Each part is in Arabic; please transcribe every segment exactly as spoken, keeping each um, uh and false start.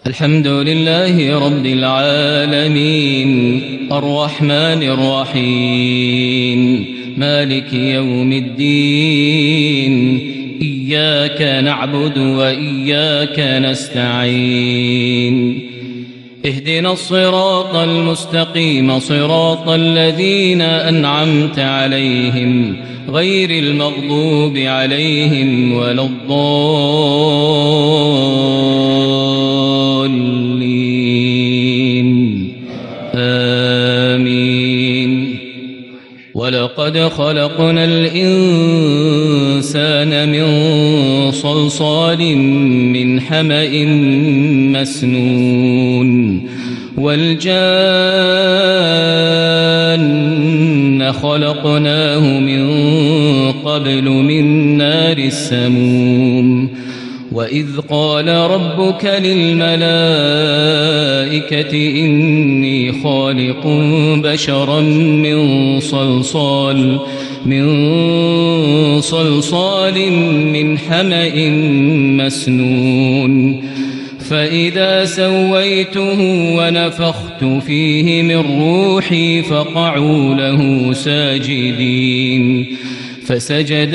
الحمد لله رب العالمين الرحمن الرحيم مالك يوم الدين إياك نعبد وإياك نستعين اهدنا الصراط المستقيم صراط الذين أنعمت عليهم غير المغضوب عليهم ولا الضالين آمين. ولقد خلقنا الإنسان من صلصال من حمأ مسنون والجان خلقناه من قبل من نار السموم. وإذ قال ربك للملائكة إني خالق بشرا من صلصال من صلصال من حمأ مسنون فإذا سويته ونفخت فيه من روحي فقعوا له ساجدين فسجد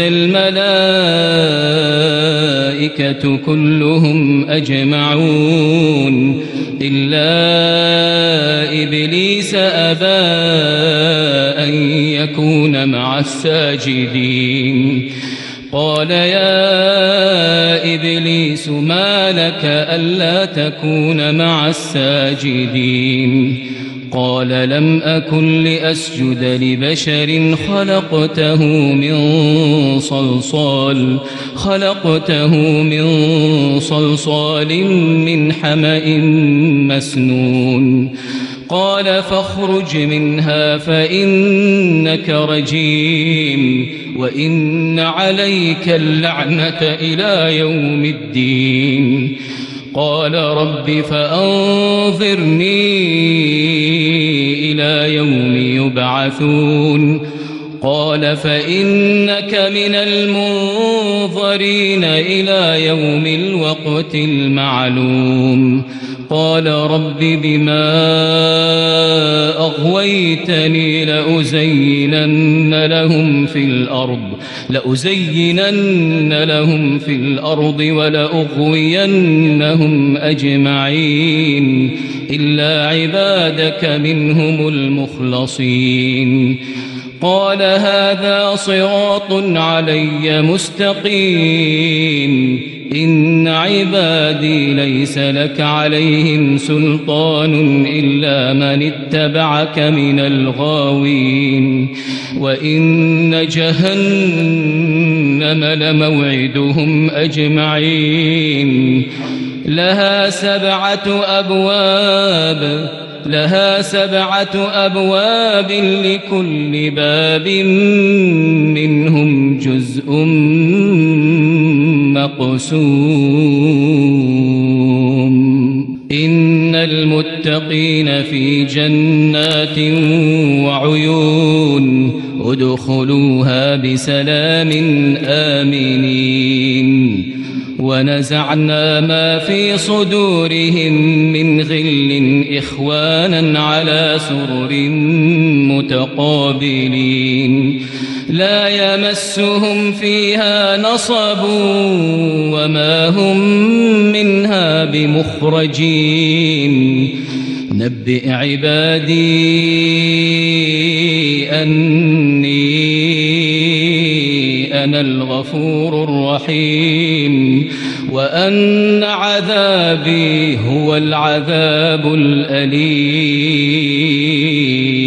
الملائكة كلهم أجمعون إلا إبليس أبى أن يكون مع الساجدين. قال يا إبليس ما لك ألا تكون مع الساجدين؟ قال لم أكن لأسجد لبشر خلقته من صلصال خلقته من صلصال من حمأ مسنون. قال فاخرج منها فإنك رجيم وإن عليك اللعنة إلى يوم الدين. قال رب فأنظرني إلى يوم يبعثون. قال فإنك من المنظرين إلى يوم الوقت المعلوم. قال رب بما أغويتني لأزينن لهم في الأرض لأزينن لهم في الأرض ولأغوينهم أجمعين إلا عبادك منهم المخلصين. قال هذا صراط علي مستقيم إن عبادي ليس لك عليهم سلطان إلا من اتبعك من الغاوين. وإن جهنم لموعدهم أجمعين لها سبعة أبواب لها سبعة أبواب لكل باب منهم جزء مقسوم. إن المتقين في جنات وعيون ادخلوها بسلام آمنين. ونزعنا ما في صدورهم من غل إخوانا على سرر متقابلين لا يمسهم فيها نصب وما هم منها بمخرجين. نبئ عبادي أني أنا الغفور الرحيم وأن عذابي هو العذاب الأليم.